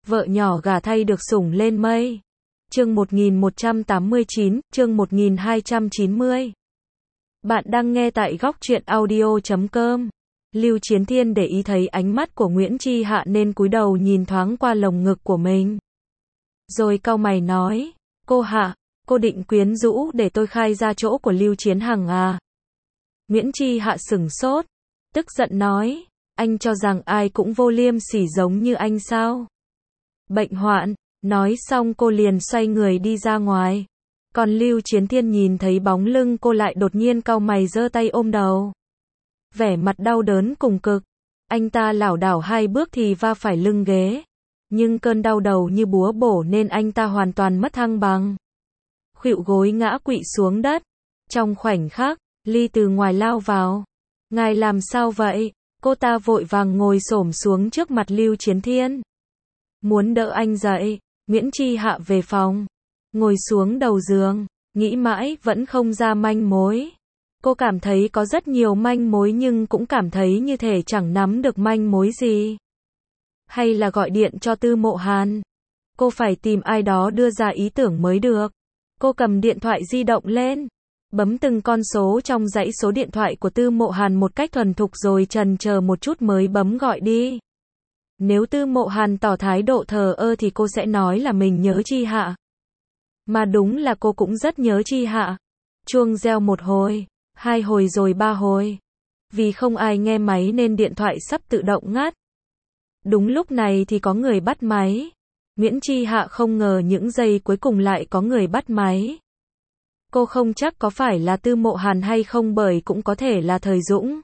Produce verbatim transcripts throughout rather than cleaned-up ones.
Vợ nhỏ gả thay được sủng lên mây. Chương một nghìn một trăm tám mươi chín, chương một nghìn hai trăm chín mươi. Bạn đang nghe tại góc truyện audio chấm com. Lưu Chiến Thiên để ý thấy ánh mắt của Nguyễn Chi Hạ nên cúi đầu nhìn thoáng qua lồng ngực của mình. Rồi cau mày nói, cô Hạ, cô định quyến rũ để tôi khai ra chỗ của Lưu Chiến Hằng à? Nguyễn Chi Hạ sửng sốt, tức giận nói, anh cho rằng ai cũng vô liêm sỉ giống như anh sao? Bệnh hoạn. Nói xong cô liền xoay người đi ra ngoài. Còn Lưu Chiến Thiên nhìn thấy bóng lưng cô lại đột nhiên cau mày giơ tay ôm đầu. Vẻ mặt đau đớn cùng cực. Anh ta lảo đảo hai bước thì va phải lưng ghế. Nhưng cơn đau đầu như búa bổ nên anh ta hoàn toàn mất thăng bằng. Khuỵu gối ngã quỵ xuống đất. Trong khoảnh khắc, Ly từ ngoài lao vào. Ngài làm sao vậy? Cô ta vội vàng ngồi xổm xuống trước mặt Lưu Chiến Thiên. Muốn đỡ anh dậy. Nguyễn Chi Hạ về phòng, ngồi xuống đầu giường, nghĩ mãi vẫn không ra manh mối. Cô cảm thấy có rất nhiều manh mối nhưng cũng cảm thấy như thể chẳng nắm được manh mối gì. Hay là gọi điện cho Tư Mộ Hàn? Cô phải tìm ai đó đưa ra ý tưởng mới được. Cô cầm điện thoại di động lên, bấm từng con số trong dãy số điện thoại của Tư Mộ Hàn một cách thuần thục rồi chần chờ một chút mới bấm gọi đi. Nếu Tư Mộ Hàn tỏ thái độ thờ ơ thì cô sẽ nói là mình nhớ Chi Hạ. Mà đúng là cô cũng rất nhớ Chi Hạ. Chuông reo một hồi, hai hồi rồi ba hồi. Vì không ai nghe máy nên điện thoại sắp tự động ngắt. Đúng lúc này thì có người bắt máy. Nguyễn Chi Hạ không ngờ những giây cuối cùng lại có người bắt máy. Cô không chắc có phải là Tư Mộ Hàn hay không bởi cũng có thể là Thời Dũng.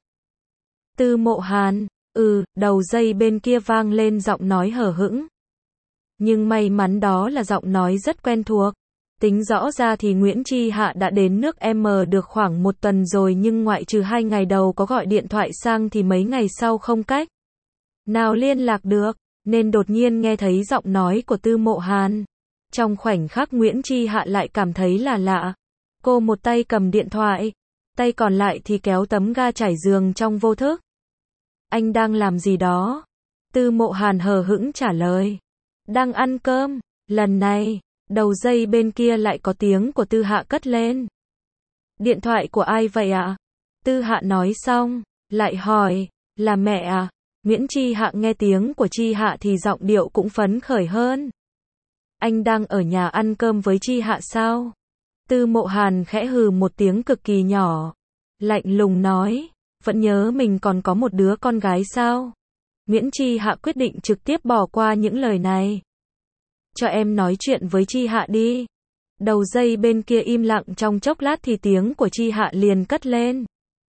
Tư Mộ Hàn. Ừ, đầu dây bên kia vang lên giọng nói hờ hững. Nhưng may mắn đó là giọng nói rất quen thuộc. Tính rõ ra thì Nguyễn Chi Hạ đã đến nước M được khoảng một tuần rồi nhưng ngoại trừ hai ngày đầu có gọi điện thoại sang thì mấy ngày sau không cách nào liên lạc được, nên đột nhiên nghe thấy giọng nói của Tư Mộ Hàn. Trong khoảnh khắc Nguyễn Chi Hạ lại cảm thấy là lạ. Cô một tay cầm điện thoại, tay còn lại thì kéo tấm ga trải giường trong vô thức. Anh đang làm gì đó? Tư Mộ Hàn hờ hững trả lời. Đang ăn cơm. Lần này, đầu dây bên kia lại có tiếng của Tư Hạ cất lên. Điện thoại của ai vậy ạ? Tư Hạ nói xong, lại hỏi, là mẹ à? Nguyễn Chi Hạ nghe tiếng của Chi Hạ thì giọng điệu cũng phấn khởi hơn. Anh đang ở nhà ăn cơm với Chi Hạ sao? Tư Mộ Hàn khẽ hừ một tiếng cực kỳ nhỏ. Lạnh lùng nói. Vẫn nhớ mình còn có một đứa con gái sao? Nguyễn Chi Hạ quyết định trực tiếp bỏ qua những lời này. Cho em nói chuyện với Chi Hạ đi. Đầu dây bên kia im lặng trong chốc lát thì tiếng của Chi Hạ liền cất lên.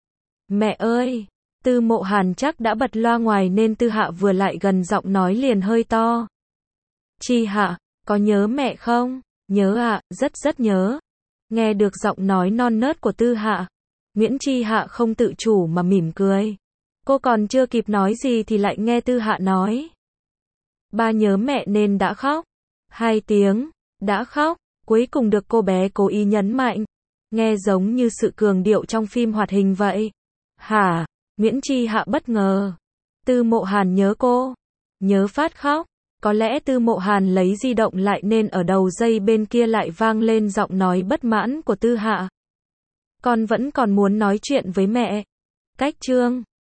Mẹ ơi! Tư Mộ Hàn chắc đã bật loa ngoài nên Tư Hạ vừa lại gần giọng nói liền hơi to. Chi Hạ, có nhớ mẹ không? Nhớ ạ, rất rất nhớ. Nghe được giọng nói non nớt của Tư Hạ, Nguyễn Chi Hạ không tự chủ mà mỉm cười. Cô còn chưa kịp nói gì thì lại nghe Tư Hạ nói. Ba nhớ mẹ nên đã khóc. Hai tiếng, đã khóc, cuối cùng được cô bé cố ý nhấn mạnh. Nghe giống như sự cường điệu trong phim hoạt hình vậy. Hả? Nguyễn Chi Hạ bất ngờ. Tư Mộ Hàn nhớ cô. Nhớ phát khóc. Có lẽ Tư Mộ Hàn lấy di động lại nên ở đầu dây bên kia lại vang lên giọng nói bất mãn của Tư Hạ. Con vẫn còn muốn nói chuyện với mẹ. Cách chương